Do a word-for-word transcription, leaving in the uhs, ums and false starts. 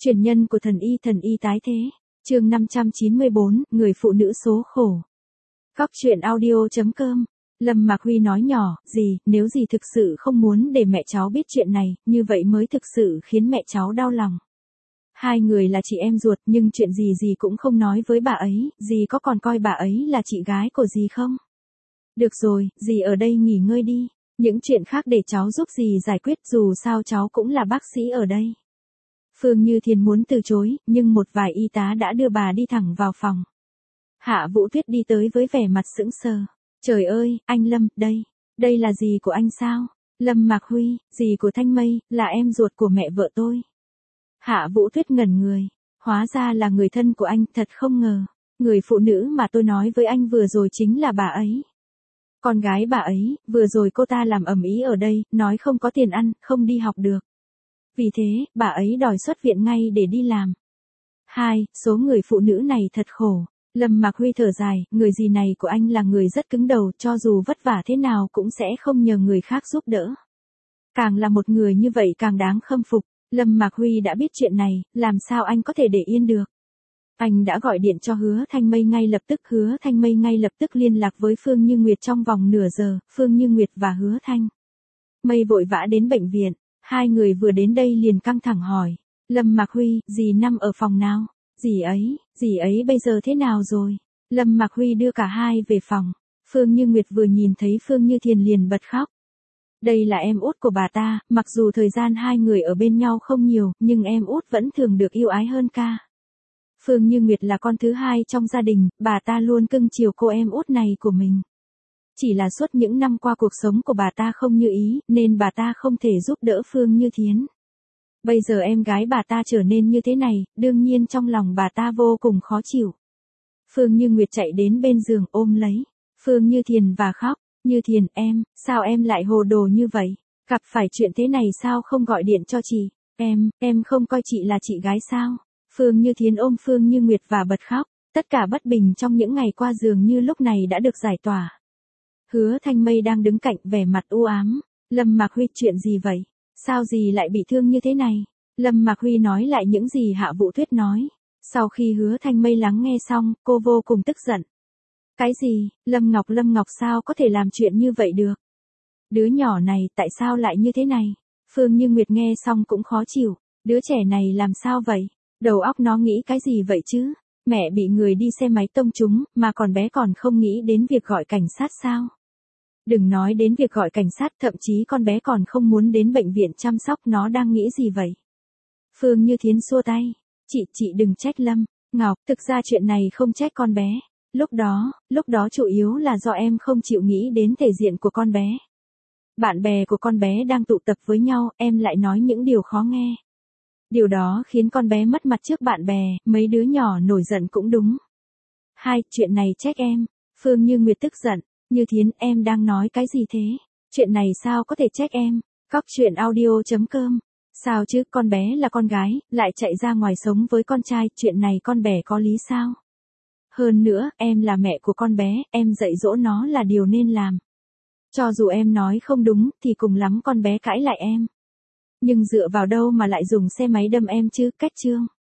Truyền nhân của thần y thần y tái thế. Chương năm trăm chín mươi bốn, người phụ nữ số khổ. Góc truyện audio chấm com. Lâm Mạc Huy nói nhỏ, "Dì, nếu dì thực sự không muốn để mẹ cháu biết chuyện này, như vậy mới thực sự khiến mẹ cháu đau lòng. Hai người là chị em ruột, nhưng chuyện gì dì cũng không nói với bà ấy, dì có còn coi bà ấy là chị gái của dì không? Được rồi, dì ở đây nghỉ ngơi đi, những chuyện khác để cháu giúp dì giải quyết, dù sao cháu cũng là bác sĩ ở đây." Phương Như Thiền muốn từ chối, nhưng một vài y tá đã đưa bà đi thẳng vào phòng. Hạ Vũ Tuyết đi tới với vẻ mặt sững sờ. "Trời ơi, anh Lâm, đây, đây là dì của anh sao?" "Lâm Mạc Huy, dì của Thanh Mây, là em ruột của mẹ vợ tôi." Hạ Vũ Tuyết ngẩn người, hóa ra là người thân của anh, thật không ngờ. Người phụ nữ mà tôi nói với anh vừa rồi chính là bà ấy. Con gái bà ấy, vừa rồi cô ta làm ầm ĩ ở đây, nói không có tiền ăn, không đi học được. Vì thế, bà ấy đòi xuất viện ngay để đi làm. Hai, số người phụ nữ này thật khổ. Lâm Mạc Huy thở dài, người dì này của anh là người rất cứng đầu, cho dù vất vả thế nào cũng sẽ không nhờ người khác giúp đỡ. Càng là một người như vậy càng đáng khâm phục. Lâm Mạc Huy đã biết chuyện này, làm sao anh có thể để yên được. Anh đã gọi điện cho Hứa Thanh Mây ngay lập tức, Hứa Thanh Mây ngay lập tức liên lạc với Phương Như Nguyệt trong vòng nửa giờ, Phương Như Nguyệt và Hứa Thanh Mây vội vã đến bệnh viện. Hai người vừa đến đây liền căng thẳng hỏi, "Lâm Mạc Huy, dì nằm ở phòng nào? Dì ấy, dì ấy bây giờ thế nào rồi?" Lâm Mạc Huy đưa cả hai về phòng. Phương Như Nguyệt vừa nhìn thấy Phương Như Thiền liền bật khóc. Đây là em út của bà ta, mặc dù thời gian hai người ở bên nhau không nhiều, nhưng em út vẫn thường được yêu ái hơn ca. Phương Như Nguyệt là con thứ hai trong gia đình, bà ta luôn cưng chiều cô em út này của mình. Chỉ là suốt những năm qua cuộc sống của bà ta không như ý, nên bà ta không thể giúp đỡ Phương Như Thiến. Bây giờ em gái bà ta trở nên như thế này, đương nhiên trong lòng bà ta vô cùng khó chịu. Phương Như Nguyệt chạy đến bên giường ôm lấy Phương Như Thiền và khóc. "Như Thiền em, sao em lại hồ đồ như vậy? Gặp phải chuyện thế này sao không gọi điện cho chị? Em, em không coi chị là chị gái sao?" Phương Như Thiến ôm Phương Như Nguyệt và bật khóc. Tất cả bất bình trong những ngày qua dường như lúc này đã được giải tỏa. Hứa Thanh Mây đang đứng cạnh vẻ mặt u ám. "Lâm Mạc Huy, chuyện gì vậy? Sao dì lại bị thương như thế này?" Lâm Mạc Huy nói lại những gì Hạ Vũ Tuyết nói. Sau khi Hứa Thanh Mây lắng nghe xong, cô vô cùng tức giận. "Cái gì? Lâm Ngọc Lâm Ngọc sao có thể làm chuyện như vậy được? Đứa nhỏ này tại sao lại như thế này?" Phương Như Nguyệt nghe xong cũng khó chịu. Đứa trẻ này làm sao vậy? Đầu óc nó nghĩ cái gì vậy chứ? Mẹ bị người đi xe máy tông trúng, mà còn bé còn không nghĩ đến việc gọi cảnh sát sao? Đừng nói đến việc gọi cảnh sát, thậm chí con bé còn không muốn đến bệnh viện chăm sóc, nó đang nghĩ gì vậy? Phương Như Thiến xua tay. Chị, chị đừng trách Lâm Ngọc, thực ra chuyện này không trách con bé. Lúc đó, lúc đó chủ yếu là do em không chịu nghĩ đến thể diện của con bé. Bạn bè của con bé đang tụ tập với nhau, em lại nói những điều khó nghe. Điều đó khiến con bé mất mặt trước bạn bè, mấy đứa nhỏ nổi giận cũng đúng. Hai, chuyện này trách em. Phương Như Nguyệt tức giận. Như Thiến, em đang nói cái gì thế? Chuyện này sao có thể trách em? Góc truyện audio chấm com. Sao chứ, con bé là con gái, lại chạy ra ngoài sống với con trai, chuyện này con bé có lý sao? Hơn nữa, em là mẹ của con bé, em dạy dỗ nó là điều nên làm. Cho dù em nói không đúng, thì cùng lắm con bé cãi lại em. Nhưng dựa vào đâu mà lại dùng xe máy đâm em chứ, cách chương.